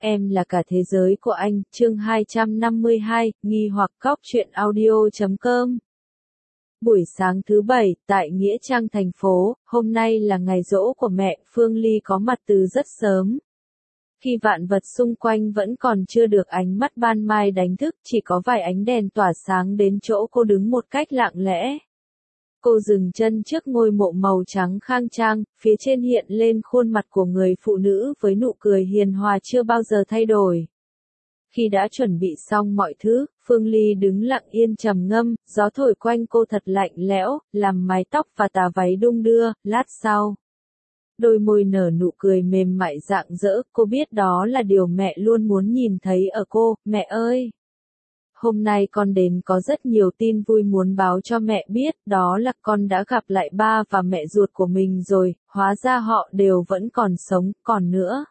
Em là cả thế giới của anh, chương 252, nghi hoặc góc truyện audio.com. Buổi sáng thứ Bảy, tại Nghĩa Trang thành phố, hôm nay là ngày giỗ của mẹ, Phương Ly có mặt từ rất sớm. Khi vạn vật xung quanh vẫn còn chưa được ánh mắt ban mai đánh thức, chỉ có vài ánh đèn tỏa sáng đến chỗ cô đứng một cách lặng lẽ. Cô dừng chân trước ngôi mộ màu trắng khang trang, phía trên hiện lên khuôn mặt của người phụ nữ với nụ cười hiền hòa chưa bao giờ thay đổi. Khi đã chuẩn bị xong mọi thứ, Phương Ly đứng lặng yên trầm ngâm, gió thổi quanh cô thật lạnh lẽo, làm mái tóc và tà váy đung đưa, lát sau. Đôi môi nở nụ cười mềm mại rạng rỡ, cô biết đó là điều mẹ luôn muốn nhìn thấy ở cô, mẹ ơi! Hôm nay con đến có rất nhiều tin vui muốn báo cho mẹ biết, đó là con đã gặp lại ba và mẹ ruột của mình rồi, hóa ra họ đều vẫn còn sống, còn nữa.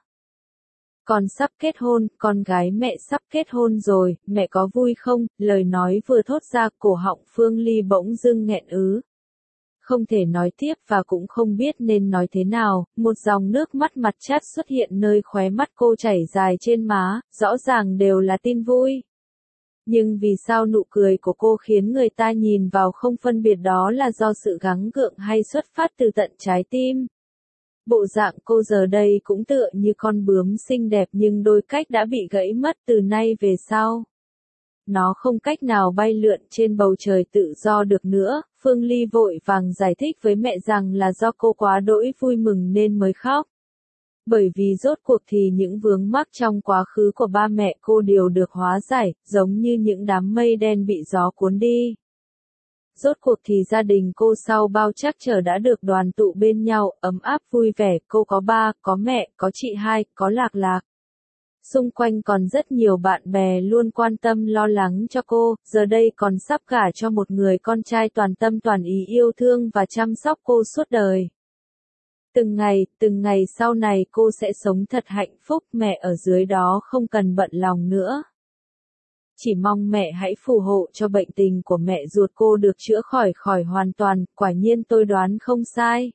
Con sắp kết hôn, con gái mẹ sắp kết hôn rồi, mẹ có vui không? Lời nói vừa thốt ra, cổ họng Phương Ly bỗng dưng nghẹn ứ. Không thể nói tiếp và cũng không biết nên nói thế nào, một dòng nước mắt mặt chát xuất hiện nơi khóe mắt cô chảy dài trên má, rõ ràng đều là tin vui. Nhưng vì sao nụ cười của cô khiến người ta nhìn vào không phân biệt đó là do sự gắng gượng hay xuất phát từ tận trái tim? Bộ dạng cô giờ đây cũng tựa như con bướm xinh đẹp nhưng đôi cách đã bị gãy mất từ nay về sau. Nó không cách nào bay lượn trên bầu trời tự do được nữa, Phương Ly vội vàng giải thích với mẹ rằng là do cô quá đỗi vui mừng nên mới khóc. Bởi vì rốt cuộc thì những vướng mắc trong quá khứ của ba mẹ cô đều được hóa giải, giống như những đám mây đen bị gió cuốn đi. Rốt cuộc thì gia đình cô sau bao trắc trở đã được đoàn tụ bên nhau, ấm áp vui vẻ, cô có ba, có mẹ, có chị hai, có Lạc Lạc. Xung quanh còn rất nhiều bạn bè luôn quan tâm lo lắng cho cô, giờ đây còn sắp gả cho một người con trai toàn tâm toàn ý yêu thương và chăm sóc cô suốt đời. Từng ngày sau này cô sẽ sống thật hạnh phúc, mẹ ở dưới đó không cần bận lòng nữa. Chỉ mong mẹ hãy phù hộ cho bệnh tình của mẹ ruột cô được chữa khỏi hoàn toàn, quả nhiên tôi đoán không sai.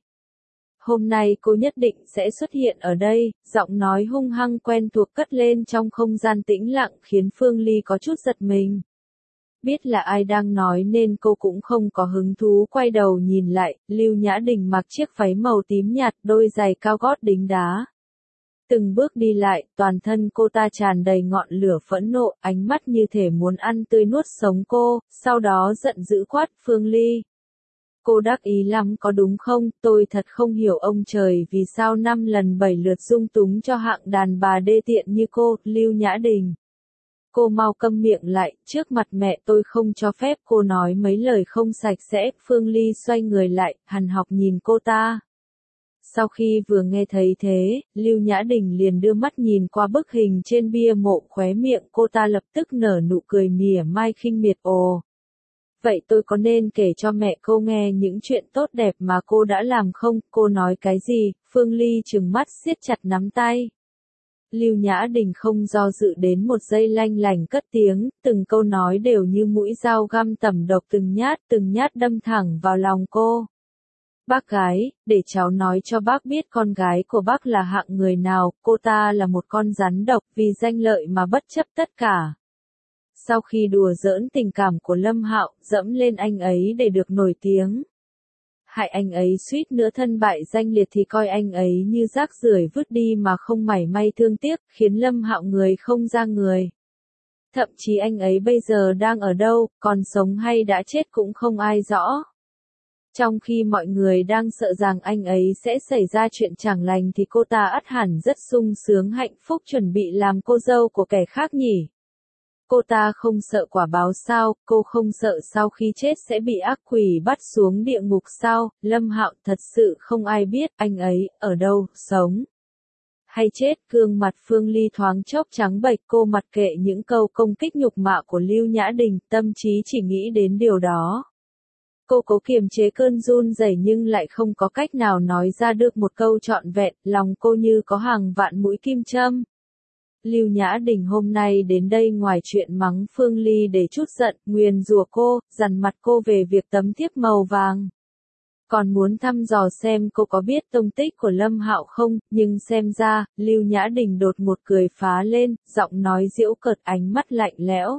Hôm nay cô nhất định sẽ xuất hiện ở đây, giọng nói hung hăng quen thuộc cất lên trong không gian tĩnh lặng khiến Phương Ly có chút giật mình. Biết là ai đang nói nên cô cũng không có hứng thú quay đầu nhìn lại, Lưu Nhã Đình mặc chiếc váy màu tím nhạt, đôi giày cao gót đính đá. Từng bước đi lại, toàn thân cô ta tràn đầy ngọn lửa phẫn nộ, ánh mắt như thể muốn ăn tươi nuốt sống cô, sau đó giận dữ quát Phương Ly. Cô đắc ý lắm có đúng không, tôi thật không hiểu ông trời vì sao 5 lần 7 lượt dung túng cho hạng đàn bà đê tiện như cô, Lưu Nhã Đình. Cô mau câm miệng lại, trước mặt mẹ tôi không cho phép cô nói mấy lời không sạch sẽ, Phương Ly xoay người lại, hằn học nhìn cô ta. Sau khi vừa nghe thấy thế, Lưu Nhã Đình liền đưa mắt nhìn qua bức hình trên bia mộ, khóe miệng cô ta lập tức nở nụ cười mỉa mai khinh miệt. Ồ! Vậy tôi có nên kể cho mẹ cô nghe những chuyện tốt đẹp mà cô đã làm không? Cô nói cái gì? Phương Ly trừng mắt siết chặt nắm tay. Lưu Nhã Đình không do dự đến một giây lanh lảnh cất tiếng, từng câu nói đều như mũi dao găm tẩm độc từng nhát đâm thẳng vào lòng cô. Bác gái, để cháu nói cho bác biết con gái của bác là hạng người nào, cô ta là một con rắn độc vì danh lợi mà bất chấp tất cả. Sau khi đùa giỡn tình cảm của Lâm Hạo, dẫm lên anh ấy để được nổi tiếng. Hại anh ấy suýt nữa thân bại danh liệt thì coi anh ấy như rác rưởi vứt đi mà không mảy may thương tiếc, khiến Lâm Hạo người không ra người. Thậm chí anh ấy bây giờ đang ở đâu, còn sống hay đã chết cũng không ai rõ. Trong khi mọi người đang sợ rằng anh ấy sẽ xảy ra chuyện chẳng lành thì cô ta ắt hẳn rất sung sướng hạnh phúc chuẩn bị làm cô dâu của kẻ khác nhỉ. Cô ta không sợ quả báo sao, cô không sợ sau khi chết sẽ bị ác quỷ bắt xuống địa ngục sao, Lâm Hạo thật sự không ai biết anh ấy ở đâu, sống hay chết. Gương mặt Phương Ly thoáng chốc trắng bệch, cô mặc kệ những câu công kích nhục mạ của Lưu Nhã Đình, tâm trí chỉ nghĩ đến điều đó. Cô cố kiềm chế cơn run rẩy nhưng lại không có cách nào nói ra được một câu trọn vẹn, lòng cô như có hàng vạn mũi kim châm. Lưu Nhã Đình hôm nay đến đây ngoài chuyện mắng Phương Ly để trút giận, nguyền rủa cô, dằn mặt cô về việc tấm thiếp màu vàng. Còn muốn thăm dò xem cô có biết tông tích của Lâm Hạo không, nhưng xem ra, Lưu Nhã Đình đột một cười phá lên, giọng nói giễu cợt, ánh mắt lạnh lẽo.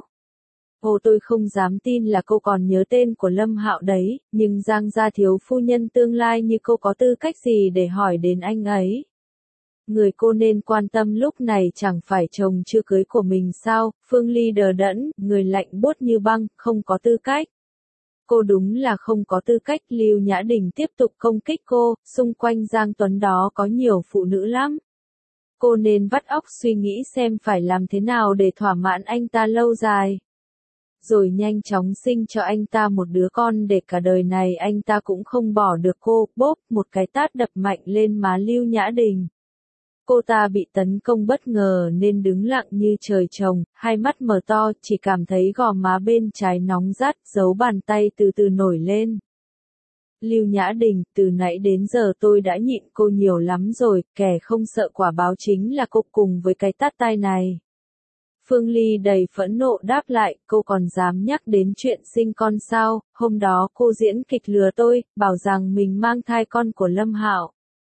Ồ, tôi không dám tin là cô còn nhớ tên của Lâm Hạo đấy, nhưng Giang gia thiếu phu nhân tương lai như cô có tư cách gì để hỏi đến anh ấy? Người cô nên quan tâm lúc này chẳng phải chồng chưa cưới của mình sao? Phương Ly đờ đẫn, người lạnh buốt như băng, không có tư cách. Cô đúng là không có tư cách. Lưu Nhã Đình tiếp tục công kích cô, xung quanh Giang Tuấn đó có nhiều phụ nữ lắm. Cô nên vắt óc suy nghĩ xem phải làm thế nào để thỏa mãn anh ta lâu dài. Rồi nhanh chóng sinh cho anh ta một đứa con để cả đời này anh ta cũng không bỏ được cô. Bốp, một cái tát đập mạnh lên má Lưu Nhã Đình. Cô ta bị tấn công bất ngờ nên đứng lặng như trời trồng, hai mắt mở to, chỉ cảm thấy gò má bên trái nóng rát, dấu bàn tay từ từ nổi lên. Lưu Nhã Đình, từ nãy đến giờ tôi đã nhịn cô nhiều lắm rồi, kẻ không sợ quả báo chính là cô cùng với cái tát tai này. Phương Ly đầy phẫn nộ đáp lại, cô còn dám nhắc đến chuyện sinh con sao? Hôm đó cô diễn kịch lừa tôi, bảo rằng mình mang thai con của Lâm Hạo.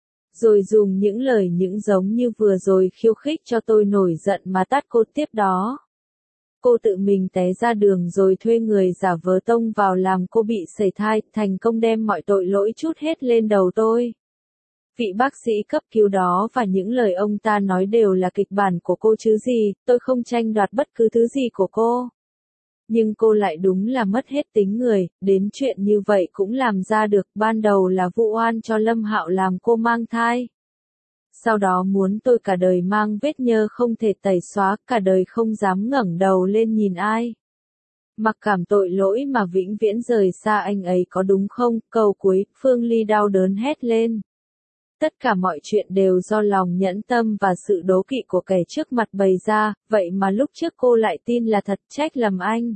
Rồi dùng những lời những giống như vừa rồi khiêu khích cho tôi nổi giận mà tát cô tiếp đó. Cô tự mình té ra đường rồi thuê người giả vờ tông vào làm cô bị sẩy thai, thành công đem mọi tội lỗi trút hết lên đầu tôi. Vị bác sĩ cấp cứu đó và những lời ông ta nói đều là kịch bản của cô chứ gì, tôi không tranh đoạt bất cứ thứ gì của cô. Nhưng cô lại đúng là mất hết tính người, đến chuyện như vậy cũng làm ra được, ban đầu là vụ oan cho Lâm Hạo làm cô mang thai. Sau đó muốn tôi cả đời mang vết nhơ không thể tẩy xóa, cả đời không dám ngẩng đầu lên nhìn ai. Mặc cảm tội lỗi mà vĩnh viễn rời xa anh ấy có đúng không? Câu cuối, Phương Ly đau đớn hét lên. Tất cả mọi chuyện đều do lòng nhẫn tâm và sự đố kỵ của kẻ trước mặt bày ra, vậy mà lúc trước cô lại tin là thật, trách lầm anh.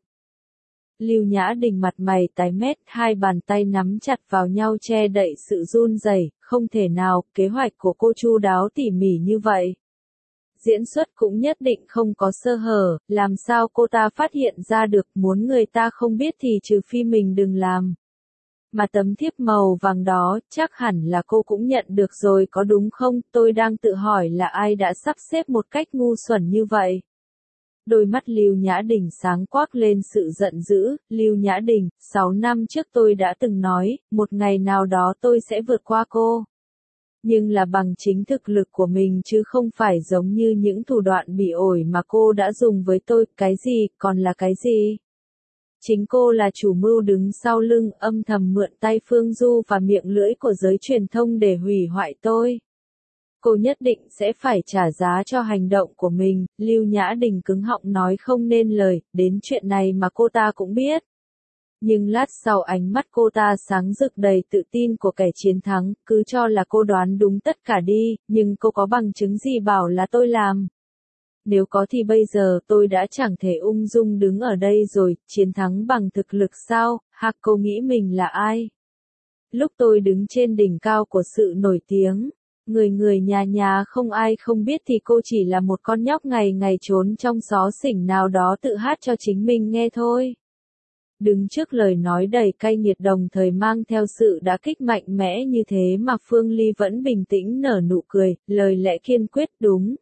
Lưu Nhã Đình mặt mày tái mét, hai bàn tay nắm chặt vào nhau che đậy sự run rẩy, không thể nào, kế hoạch của cô chu đáo tỉ mỉ như vậy. Diễn xuất cũng nhất định không có sơ hở, làm sao cô ta phát hiện ra được, muốn người ta không biết thì trừ phi mình đừng làm. Mà tấm thiếp màu vàng đó, chắc hẳn là cô cũng nhận được rồi có đúng không? Tôi đang tự hỏi là ai đã sắp xếp một cách ngu xuẩn như vậy. Đôi mắt Lưu Nhã Đình sáng quắc lên sự giận dữ. Lưu Nhã Đình, 6 năm trước tôi đã từng nói, một ngày nào đó tôi sẽ vượt qua cô. Nhưng là bằng chính thực lực của mình chứ không phải giống như những thủ đoạn bị ổi mà cô đã dùng với tôi. Cái gì, còn là cái gì? Chính cô là chủ mưu đứng sau lưng, âm thầm mượn tay Phương Du và miệng lưỡi của giới truyền thông để hủy hoại tôi. Cô nhất định sẽ phải trả giá cho hành động của mình. Lưu Nhã Đình cứng họng nói không nên lời, đến chuyện này mà cô ta cũng biết. Nhưng lát sau ánh mắt cô ta sáng rực đầy tự tin của kẻ chiến thắng, cứ cho là cô đoán đúng tất cả đi, nhưng cô có bằng chứng gì bảo là tôi làm? Nếu có thì bây giờ tôi đã chẳng thể ung dung đứng ở đây rồi, chiến thắng bằng thực lực sao? Hạc, cô nghĩ mình là ai? Lúc tôi đứng trên đỉnh cao của sự nổi tiếng, người người nhà nhà không ai không biết thì cô chỉ là một con nhóc ngày ngày trốn trong xó xỉnh nào đó tự hát cho chính mình nghe thôi. Đứng trước lời nói đầy cay nghiệt đồng thời mang theo sự đả kích mạnh mẽ như thế mà Phương Ly vẫn bình tĩnh nở nụ cười, lời lẽ kiên quyết đúng.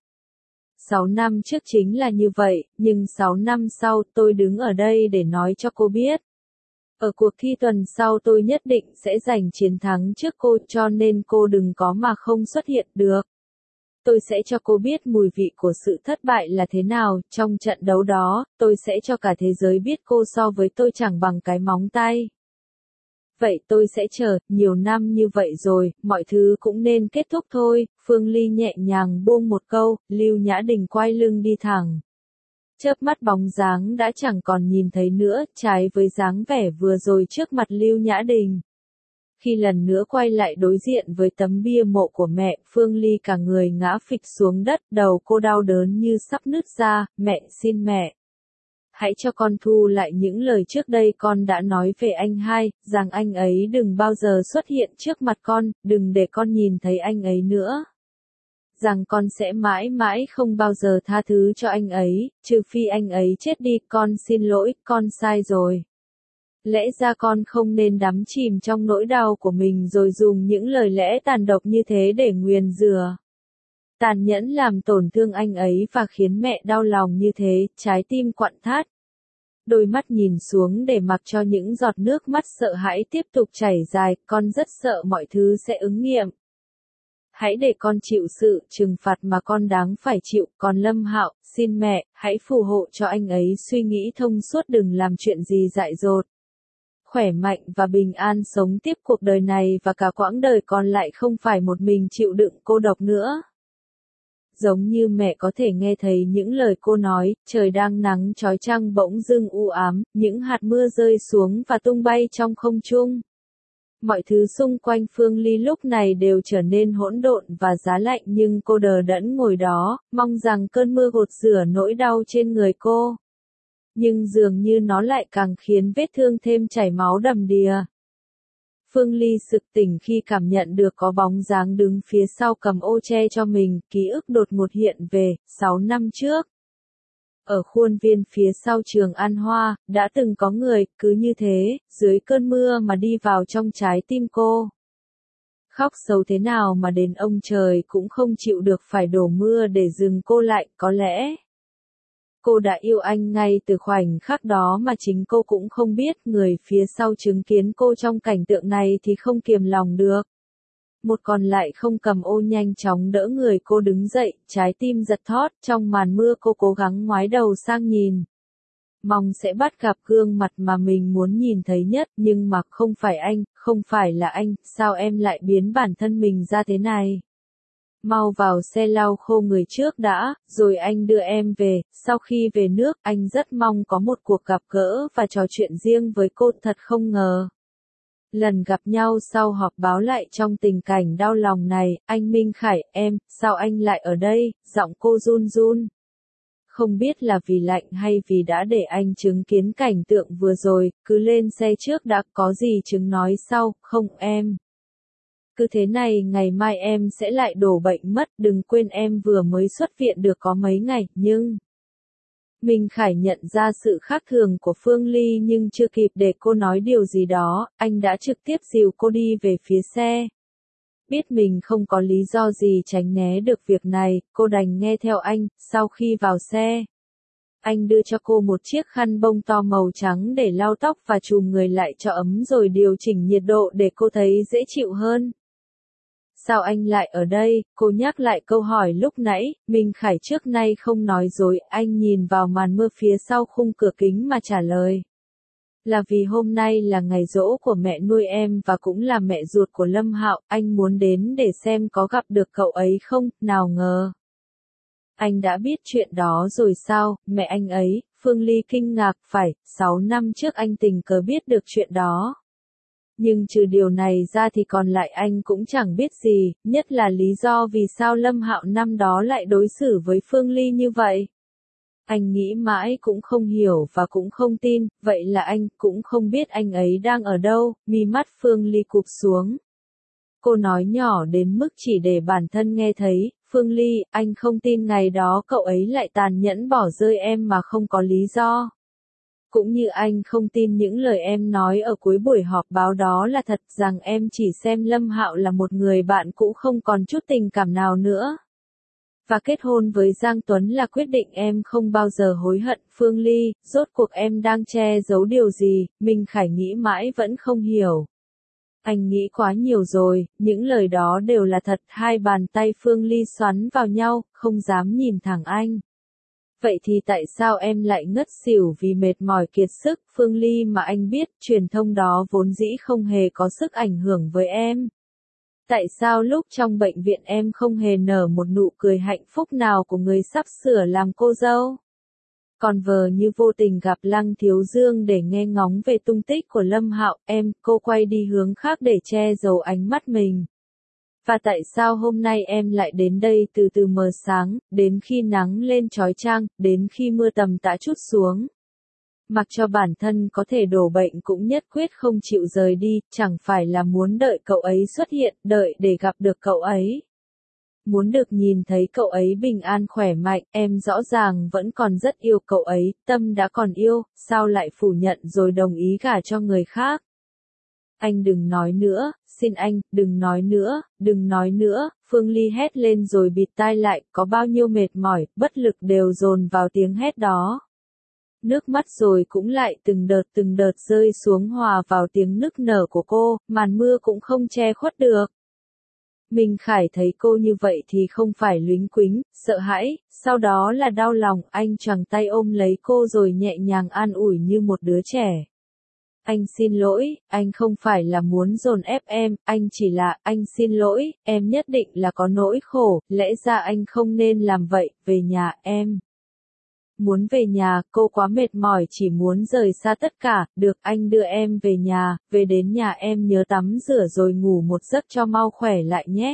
6 năm trước chính là như vậy, nhưng 6 năm sau tôi đứng ở đây để nói cho cô biết. Ở cuộc thi tuần sau tôi nhất định sẽ giành chiến thắng trước cô, cho nên cô đừng có mà không xuất hiện được. Tôi sẽ cho cô biết mùi vị của sự thất bại là thế nào, trong trận đấu đó, tôi sẽ cho cả thế giới biết cô so với tôi chẳng bằng cái móng tay. Vậy tôi sẽ chờ, nhiều năm như vậy rồi, mọi thứ cũng nên kết thúc thôi. Phương Ly nhẹ nhàng buông một câu, Lưu Nhã Đình quay lưng đi thẳng. Chớp mắt bóng dáng đã chẳng còn nhìn thấy nữa, trái với dáng vẻ vừa rồi trước mặt Lưu Nhã Đình. Khi lần nữa quay lại đối diện với tấm bia mộ của mẹ, Phương Ly cả người ngã phịch xuống đất, đầu cô đau đớn như sắp nứt ra, mẹ xin mẹ. Hãy cho con thu lại những lời trước đây con đã nói về anh hai, rằng anh ấy đừng bao giờ xuất hiện trước mặt con, đừng để con nhìn thấy anh ấy nữa. Rằng con sẽ mãi mãi không bao giờ tha thứ cho anh ấy, trừ phi anh ấy chết đi, con xin lỗi, con sai rồi. Lẽ ra con không nên đắm chìm trong nỗi đau của mình rồi dùng những lời lẽ tàn độc như thế để nguyền rủa, tàn nhẫn làm tổn thương anh ấy và khiến mẹ đau lòng như thế, trái tim quặn thắt. Đôi mắt nhìn xuống để mặc cho những giọt nước mắt sợ hãi tiếp tục chảy dài, con rất sợ mọi thứ sẽ ứng nghiệm. Hãy để con chịu sự trừng phạt mà con đáng phải chịu, còn Lâm Hạo, xin mẹ, hãy phù hộ cho anh ấy suy nghĩ thông suốt, đừng làm chuyện gì dại dột. Khỏe mạnh và bình an sống tiếp cuộc đời này và cả quãng đời còn lại, không phải một mình chịu đựng cô độc nữa. Giống như mẹ có thể nghe thấy những lời cô nói, trời đang nắng chói chang bỗng dưng u ám, những hạt mưa rơi xuống và tung bay trong không trung. Mọi thứ xung quanh Phương Ly lúc này đều trở nên hỗn độn và giá lạnh, nhưng cô đờ đẫn ngồi đó, mong rằng cơn mưa gột rửa nỗi đau trên người cô. Nhưng dường như nó lại càng khiến vết thương thêm chảy máu đầm đìa. Phương Ly sực tỉnh khi cảm nhận được có bóng dáng đứng phía sau cầm ô che cho mình, ký ức đột ngột hiện về, 6 năm trước. Ở khuôn viên phía sau trường An Hoa, đã từng có người, cứ như thế, dưới cơn mưa mà đi vào trong trái tim cô. Khóc sâu thế nào mà đến ông trời cũng không chịu được phải đổ mưa để dừng cô lại, có lẽ. Cô đã yêu anh ngay từ khoảnh khắc đó mà chính cô cũng không biết, người phía sau chứng kiến cô trong cảnh tượng này thì không kiềm lòng được. Một còn lại không cầm ô nhanh chóng đỡ người cô đứng dậy, trái tim giật thót, trong màn mưa cô cố gắng ngoái đầu sang nhìn. Mong sẽ bắt gặp gương mặt mà mình muốn nhìn thấy nhất, nhưng mà không phải anh, không phải là anh, sao em lại biến bản thân mình ra thế này? Mau vào xe lau khô người trước đã, rồi anh đưa em về. Sau khi về nước, anh rất mong có một cuộc gặp gỡ và trò chuyện riêng với cô, thật không ngờ. Lần gặp nhau sau họp báo lại trong tình cảnh đau lòng này, anh Minh Khải, em, sao anh lại ở đây, giọng cô run run. Không biết là vì lạnh hay vì đã để anh chứng kiến cảnh tượng vừa rồi, cứ lên xe trước đã, có gì chứng nói sau, không em. Cứ thế này ngày mai em sẽ lại đổ bệnh mất, đừng quên em vừa mới xuất viện được có mấy ngày, nhưng... Minh Khải nhận ra sự khác thường của Phương Ly nhưng chưa kịp để cô nói điều gì đó, anh đã trực tiếp dìu cô đi về phía xe. Biết mình không có lý do gì tránh né được việc này, cô đành nghe theo anh. Sau khi vào xe, anh đưa cho cô một chiếc khăn bông to màu trắng để lau tóc và chùm người lại cho ấm rồi điều chỉnh nhiệt độ để cô thấy dễ chịu hơn. Sao anh lại ở đây? Cô nhắc lại câu hỏi lúc nãy. Minh Khải trước nay không nói dối, anh nhìn vào màn mưa phía sau khung cửa kính mà trả lời. Là vì hôm nay là ngày giỗ của mẹ nuôi em và cũng là mẹ ruột của Lâm Hạo, anh muốn đến để xem có gặp được cậu ấy không, nào ngờ. Anh đã biết chuyện đó rồi sao, mẹ anh ấy, Phương Ly kinh ngạc, phải, 6 năm trước anh tình cờ biết được chuyện đó. Nhưng trừ điều này ra thì còn lại anh cũng chẳng biết gì, nhất là lý do vì sao Lâm Hạo năm đó lại đối xử với Phương Ly như vậy. Anh nghĩ mãi cũng không hiểu và cũng không tin, vậy là anh cũng không biết anh ấy đang ở đâu, mi mắt Phương Ly cụp xuống. Cô nói nhỏ đến mức chỉ để bản thân nghe thấy, Phương Ly, anh không tin ngày đó cậu ấy lại tàn nhẫn bỏ rơi em mà không có lý do. Cũng như anh không tin những lời em nói ở cuối buổi họp báo đó là thật, rằng em chỉ xem Lâm Hạo là một người bạn cũ không còn chút tình cảm nào nữa. Và kết hôn với Giang Tuấn là quyết định em không bao giờ hối hận. Phương Ly, rốt cuộc em đang che giấu điều gì? Minh Khải nghĩ mãi vẫn không hiểu. Anh nghĩ quá nhiều rồi, những lời đó đều là thật. Hai bàn tay Phương Ly xoắn vào nhau, không dám nhìn thẳng anh. Vậy thì tại sao em lại ngất xỉu vì mệt mỏi kiệt sức? Phương Ly, mà anh biết, truyền thông đó vốn dĩ không hề có sức ảnh hưởng với em. Tại sao lúc trong bệnh viện em không hề nở một nụ cười hạnh phúc nào của người sắp sửa làm cô dâu? Còn vờ như vô tình gặp Lăng Thiếu Dương để nghe ngóng về tung tích của Lâm Hạo, cô quay đi hướng khác để che giấu ánh mắt mình. Và tại sao hôm nay em lại đến đây từ từ mờ sáng, đến khi nắng lên chói chang, đến khi mưa tầm tã trút xuống? Mặc cho bản thân có thể đổ bệnh cũng nhất quyết không chịu rời đi, chẳng phải là muốn đợi cậu ấy xuất hiện, đợi để gặp được cậu ấy. Muốn được nhìn thấy cậu ấy bình an khỏe mạnh, em rõ ràng vẫn còn rất yêu cậu ấy, tâm đã còn yêu, sao lại phủ nhận rồi đồng ý gả cho người khác. Anh đừng nói nữa, xin anh, đừng nói nữa, đừng nói nữa, Phương Ly hét lên rồi bịt tai lại, có bao nhiêu mệt mỏi, bất lực đều dồn vào tiếng hét đó. Nước mắt rồi cũng lại từng đợt rơi xuống hòa vào tiếng nức nở của cô, màn mưa cũng không che khuất được. Minh Khải thấy cô như vậy thì không phải lính quính, sợ hãi, sau đó là đau lòng, anh choàng tay ôm lấy cô rồi nhẹ nhàng an ủi như một đứa trẻ. Anh xin lỗi, anh không phải là muốn dồn ép em, anh chỉ là, anh xin lỗi, em nhất định là có nỗi khổ, lẽ ra anh không nên làm vậy, về nhà em. Muốn về nhà, cô quá mệt mỏi chỉ muốn rời xa tất cả, được anh đưa em về nhà, về đến nhà em nhớ tắm rửa rồi ngủ một giấc cho mau khỏe lại nhé.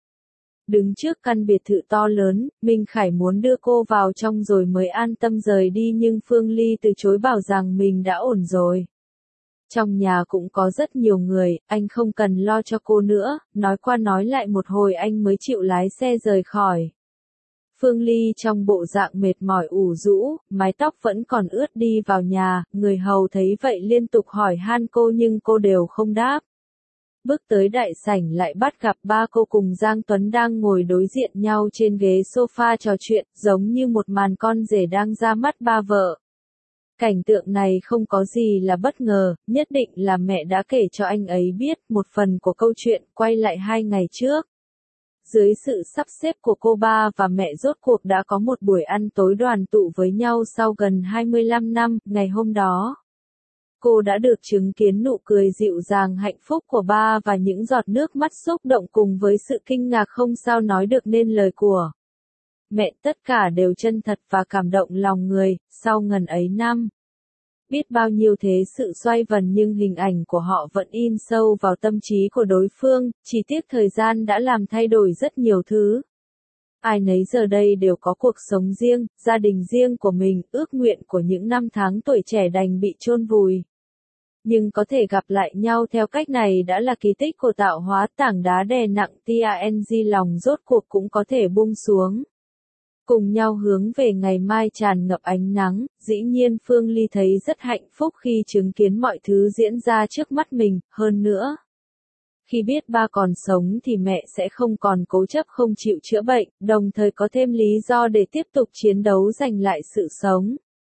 Đứng trước căn biệt thự to lớn, Minh Khải muốn đưa cô vào trong rồi mới an tâm rời đi nhưng Phương Ly từ chối bảo rằng mình đã ổn rồi. Trong nhà cũng có rất nhiều người, anh không cần lo cho cô nữa, nói qua nói lại một hồi anh mới chịu lái xe rời khỏi. Phương Ly trong bộ dạng mệt mỏi ủ rũ, mái tóc vẫn còn ướt đi vào nhà, người hầu thấy vậy liên tục hỏi han cô nhưng cô đều không đáp. Bước tới đại sảnh lại bắt gặp ba cô cùng Giang Tuấn đang ngồi đối diện nhau trên ghế sofa trò chuyện, giống như một màn con rể đang ra mắt ba vợ. Cảnh tượng này không có gì là bất ngờ, nhất định là mẹ đã kể cho anh ấy biết một phần của câu chuyện quay lại 2 ngày trước. Dưới sự sắp xếp của cô ba và mẹ rốt cuộc đã có một buổi ăn tối đoàn tụ với nhau sau gần 25 năm, ngày hôm đó. Cô đã được chứng kiến nụ cười dịu dàng hạnh phúc của ba và những giọt nước mắt xúc động cùng với sự kinh ngạc không sao nói được nên lời của mẹ, tất cả đều chân thật và cảm động lòng người, sau ngần ấy năm. Biết bao nhiêu thế sự xoay vần nhưng hình ảnh của họ vẫn in sâu vào tâm trí của đối phương, chỉ tiếc thời gian đã làm thay đổi rất nhiều thứ. Ai nấy giờ đây đều có cuộc sống riêng, gia đình riêng của mình, ước nguyện của những năm tháng tuổi trẻ đành bị chôn vùi. Nhưng có thể gặp lại nhau theo cách này đã là kỳ tích của tạo hóa, tảng đá đè nặng TANG lòng rốt cuộc cũng có thể buông xuống. Cùng nhau hướng về ngày mai tràn ngập ánh nắng, dĩ nhiên Phương Ly thấy rất hạnh phúc khi chứng kiến mọi thứ diễn ra trước mắt mình, hơn nữa. Khi biết ba còn sống thì mẹ sẽ không còn cố chấp không chịu chữa bệnh, đồng thời có thêm lý do để tiếp tục chiến đấu giành lại sự sống.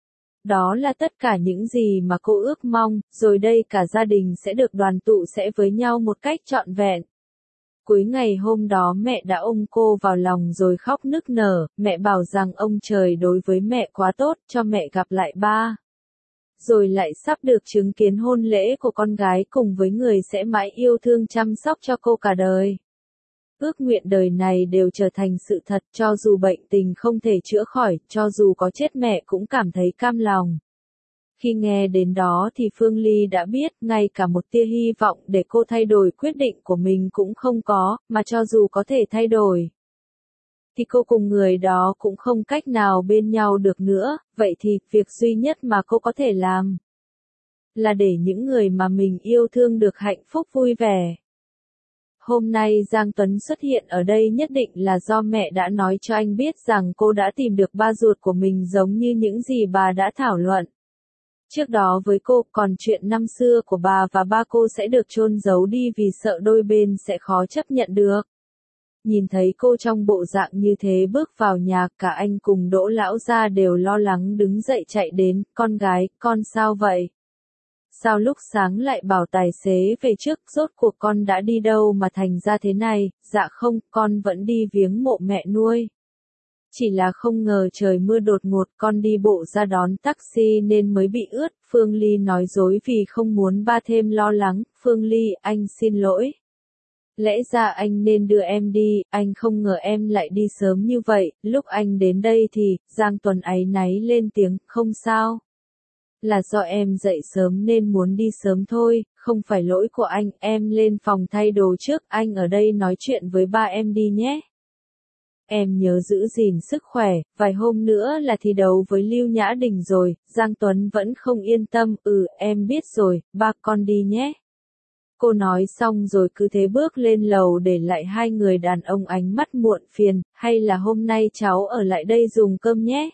Đó là tất cả những gì mà cô ước mong, rồi đây cả gia đình sẽ được đoàn tụ sẽ với nhau một cách trọn vẹn. Cuối ngày hôm đó mẹ đã ôm cô vào lòng rồi khóc nức nở, mẹ bảo rằng ông trời đối với mẹ quá tốt, cho mẹ gặp lại ba. Rồi lại sắp được chứng kiến hôn lễ của con gái cùng với người sẽ mãi yêu thương chăm sóc cho cô cả đời. Ước nguyện đời này đều trở thành sự thật, cho dù bệnh tình không thể chữa khỏi, cho dù có chết mẹ cũng cảm thấy cam lòng. Khi nghe đến đó thì Phương Ly đã biết, ngay cả một tia hy vọng để cô thay đổi quyết định của mình cũng không có, mà cho dù có thể thay đổi, thì cô cùng người đó cũng không cách nào bên nhau được nữa, vậy thì, việc duy nhất mà cô có thể làm là để những người mà mình yêu thương được hạnh phúc vui vẻ. Hôm nay Giang Tuấn xuất hiện ở đây nhất định là do mẹ đã nói cho anh biết rằng cô đã tìm được ba ruột của mình giống như những gì bà đã thảo luận trước đó với cô, còn chuyện năm xưa của bà và ba cô sẽ được chôn giấu đi vì sợ đôi bên sẽ khó chấp nhận được. Nhìn thấy cô trong bộ dạng như thế bước vào nhà, cả anh cùng Đỗ lão gia đều lo lắng đứng dậy chạy đến, con gái, con sao vậy? Sao lúc sáng lại bảo tài xế về trước, rốt cuộc con đã đi đâu mà thành ra thế này? Dạ không, con vẫn đi viếng mộ mẹ nuôi. Chỉ là không ngờ trời mưa đột ngột, con đi bộ ra đón taxi nên mới bị ướt. Phương Ly nói dối vì không muốn ba thêm lo lắng. Phương Ly, anh xin lỗi. Lẽ ra anh nên đưa em đi, anh không ngờ em lại đi sớm như vậy. Lúc anh đến đây thì, Giang Tuấn áy náy lên tiếng, không sao. Là do em dậy sớm nên muốn đi sớm thôi, không phải lỗi của anh, em lên phòng thay đồ trước, anh ở đây nói chuyện với ba em đi nhé. Em nhớ giữ gìn sức khỏe, vài hôm nữa là thi đấu với Lưu Nhã Đình rồi. Giang Tuấn vẫn không yên tâm, em biết rồi, ba con đi nhé. Cô nói xong rồi cứ thế bước lên lầu để lại hai người đàn ông ánh mắt muộn phiền, hay là hôm nay cháu ở lại đây dùng cơm nhé.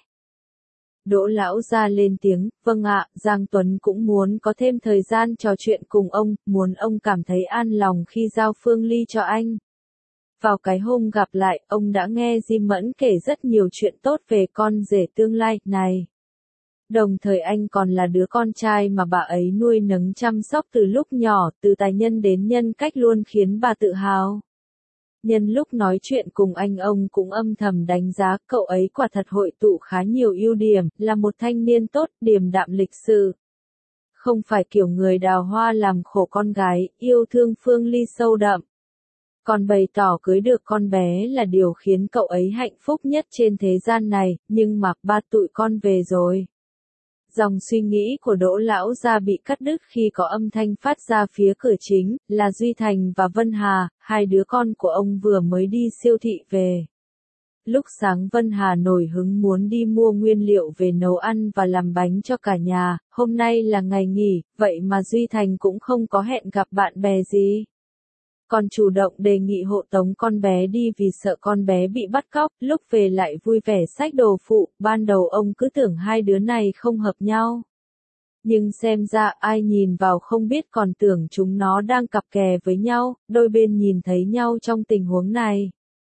Đỗ lão gia lên tiếng, vâng ạ, Giang Tuấn cũng muốn có thêm thời gian trò chuyện cùng ông, muốn ông cảm thấy an lòng khi giao Phương Ly cho anh. Vào cái hôm gặp lại, ông đã nghe Di Mẫn kể rất nhiều chuyện tốt về con rể tương lai này. Đồng thời anh còn là đứa con trai mà bà ấy nuôi nấng chăm sóc từ lúc nhỏ, từ tài nhân đến nhân cách luôn khiến bà tự hào. Nhân lúc nói chuyện cùng anh ông cũng âm thầm đánh giá cậu ấy quả thật hội tụ khá nhiều ưu điểm, là một thanh niên tốt, điềm đạm lịch sự. Không phải kiểu người đào hoa làm khổ con gái, yêu thương Phương Ly sâu đậm. Còn bày tỏ cưới được con bé là điều khiến cậu ấy hạnh phúc nhất trên thế gian này, nhưng mà ba tụi con về rồi. Dòng suy nghĩ của Đỗ lão gia bị cắt đứt khi có âm thanh phát ra phía cửa chính, là Duy Thành và Vân Hà, hai đứa con của ông vừa mới đi siêu thị về. Lúc sáng Vân Hà nổi hứng muốn đi mua nguyên liệu về nấu ăn và làm bánh cho cả nhà, hôm nay là ngày nghỉ, vậy mà Duy Thành cũng không có hẹn gặp bạn bè gì. Còn chủ động đề nghị hộ tống con bé đi vì sợ con bé bị bắt cóc, lúc về lại vui vẻ xách đồ phụ, ban đầu ông cứ tưởng hai đứa này không hợp nhau. Nhưng xem ra ai nhìn vào không biết còn tưởng chúng nó đang cặp kè với nhau, đôi bên nhìn thấy nhau trong tình huống này.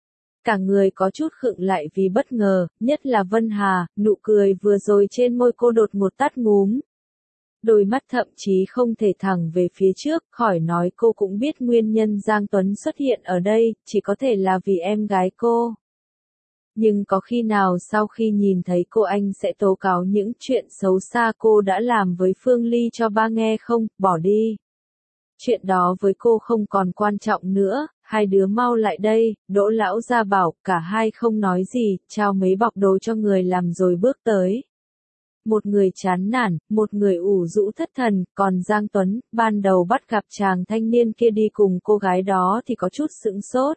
Cả người có chút khựng lại vì bất ngờ, nhất là Vân Hà, nụ cười vừa rồi trên môi cô đột ngột tắt ngúm. Đôi mắt thậm chí không thể thẳng về phía trước, khỏi nói cô cũng biết nguyên nhân Giang Tuấn xuất hiện ở đây, chỉ có thể là vì em gái cô. Nhưng có khi nào sau khi nhìn thấy cô anh sẽ tố cáo những chuyện xấu xa cô đã làm với Phương Ly cho ba nghe không, bỏ đi. Chuyện đó với cô không còn quan trọng nữa, hai đứa mau lại đây, Đỗ lão gia bảo, cả hai không nói gì, trao mấy bọc đồ cho người làm rồi bước tới. Một người chán nản, một người ủ rũ thất thần, còn Giang Tuấn, ban đầu bắt gặp chàng thanh niên kia đi cùng cô gái đó thì có chút sững sốt.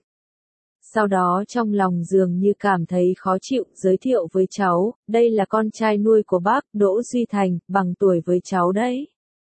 Sau đó trong lòng dường như cảm thấy khó chịu, giới thiệu với cháu, đây là con trai nuôi của bác, Đỗ Duy Thành, bằng tuổi với cháu đấy.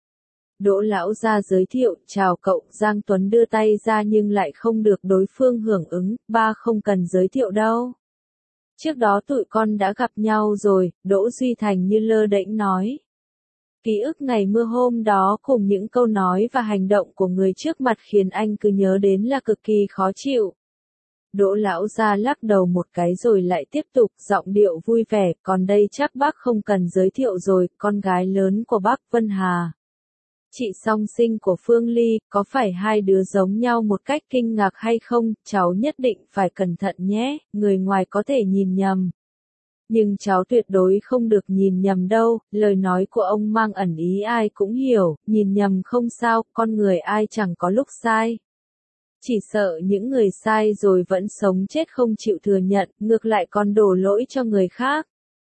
Đỗ lão gia giới thiệu, chào cậu, Giang Tuấn đưa tay ra nhưng lại không được đối phương hưởng ứng, ba không cần giới thiệu đâu. Trước đó tụi con đã gặp nhau rồi, Đỗ Duy Thành như lơ đễnh nói. Ký ức ngày mưa hôm đó cùng những câu nói và hành động của người trước mặt khiến anh cứ nhớ đến là cực kỳ khó chịu. Đỗ lão gia lắc đầu một cái rồi lại tiếp tục, giọng điệu vui vẻ, còn đây chắc bác không cần giới thiệu rồi, con gái lớn của bác Vân Hà. Chị song sinh của Phương Ly, có phải hai đứa giống nhau một cách kinh ngạc hay không, cháu nhất định phải cẩn thận nhé, người ngoài có thể nhìn nhầm. Nhưng cháu tuyệt đối không được nhìn nhầm đâu, lời nói của ông mang ẩn ý ai cũng hiểu, nhìn nhầm không sao, con người ai chẳng có lúc sai. Chỉ sợ những người sai rồi vẫn sống chết không chịu thừa nhận, ngược lại còn đổ lỗi cho người khác.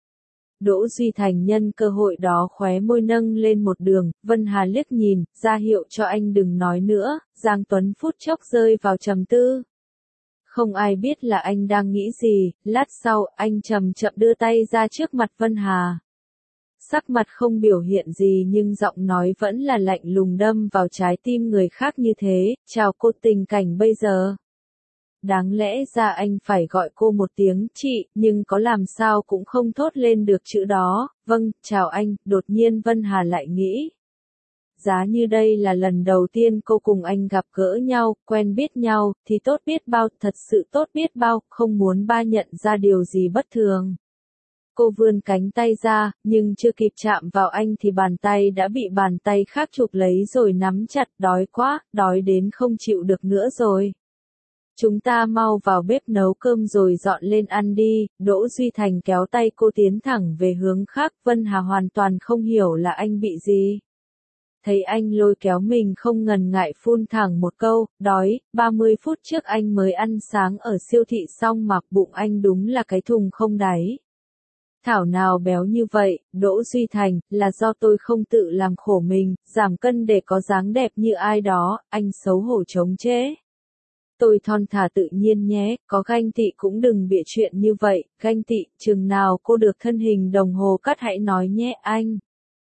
Đỗ Duy Thành nhân cơ hội đó khóe môi nâng lên một đường, Vân Hà liếc nhìn, ra hiệu cho anh đừng nói nữa, Giang Tuấn phút chốc rơi vào trầm tư. Không ai biết là anh đang nghĩ gì, lát sau, anh chậm chậm đưa tay ra trước mặt Vân Hà. Sắc mặt không biểu hiện gì nhưng giọng nói vẫn là lạnh lùng đâm vào trái tim người khác như thế, chào cô, tình cảnh bây giờ. Đáng lẽ ra anh phải gọi cô một tiếng chị, nhưng có làm sao cũng không thốt lên được chữ đó, vâng, chào anh, đột nhiên Vân Hà lại nghĩ. Giá như đây là lần đầu tiên cô cùng anh gặp gỡ nhau, quen biết nhau, thì tốt biết bao, thật sự tốt biết bao, không muốn ba nhận ra điều gì bất thường. Cô vươn cánh tay ra, nhưng chưa kịp chạm vào anh thì bàn tay đã bị bàn tay khác chụp lấy rồi nắm chặt, đói quá, đói đến không chịu được nữa rồi. Chúng ta mau vào bếp nấu cơm rồi dọn lên ăn đi, Đỗ Duy Thành kéo tay cô tiến thẳng về hướng khác, Vân Hà hoàn toàn không hiểu là anh bị gì. Thấy anh lôi kéo mình không ngần ngại phun thẳng một câu, đói, 30 phút trước anh mới ăn sáng ở siêu thị xong mà bụng anh đúng là cái thùng không đáy. Thảo nào béo như vậy, Đỗ Duy Thành, là do tôi không tự làm khổ mình, giảm cân để có dáng đẹp như ai đó, anh xấu hổ chống chế. Tôi thon thả tự nhiên nhé, có ganh tị cũng đừng bịa chuyện như vậy, ganh tị, chừng nào cô được thân hình đồng hồ cắt hãy nói nhé anh.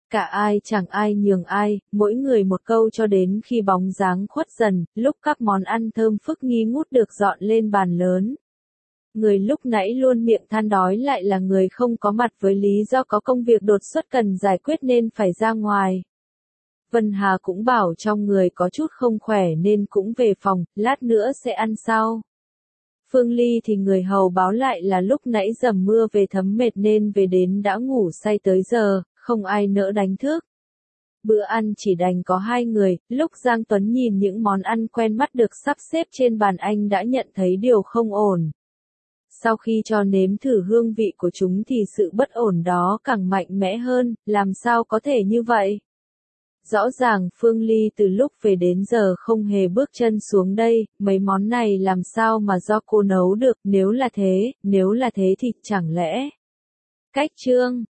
Cả ai chẳng ai nhường ai, mỗi người một câu cho đến khi bóng dáng khuất dần, lúc các món ăn thơm phức nghi ngút được dọn lên bàn lớn. Người lúc nãy luôn miệng than đói lại là người không có mặt với lý do có công việc đột xuất cần giải quyết nên phải ra ngoài. Vân Hà cũng bảo trong người có chút không khỏe nên cũng về phòng, lát nữa sẽ ăn sau. Phương Ly thì người hầu báo lại là lúc nãy dầm mưa về thấm mệt nên về đến đã ngủ say tới giờ, không ai nỡ đánh thức. Bữa ăn chỉ đành có hai người, lúc Giang Tuấn nhìn những món ăn quen mắt được sắp xếp trên bàn anh đã nhận thấy điều không ổn. Sau khi cho nếm thử hương vị của chúng thì sự bất ổn đó càng mạnh mẽ hơn, làm sao có thể như vậy? Rõ ràng Phương Ly từ lúc về đến giờ không hề bước chân xuống đây, mấy món này làm sao mà do cô nấu được, nếu là thế thì chẳng lẽ. Cách chương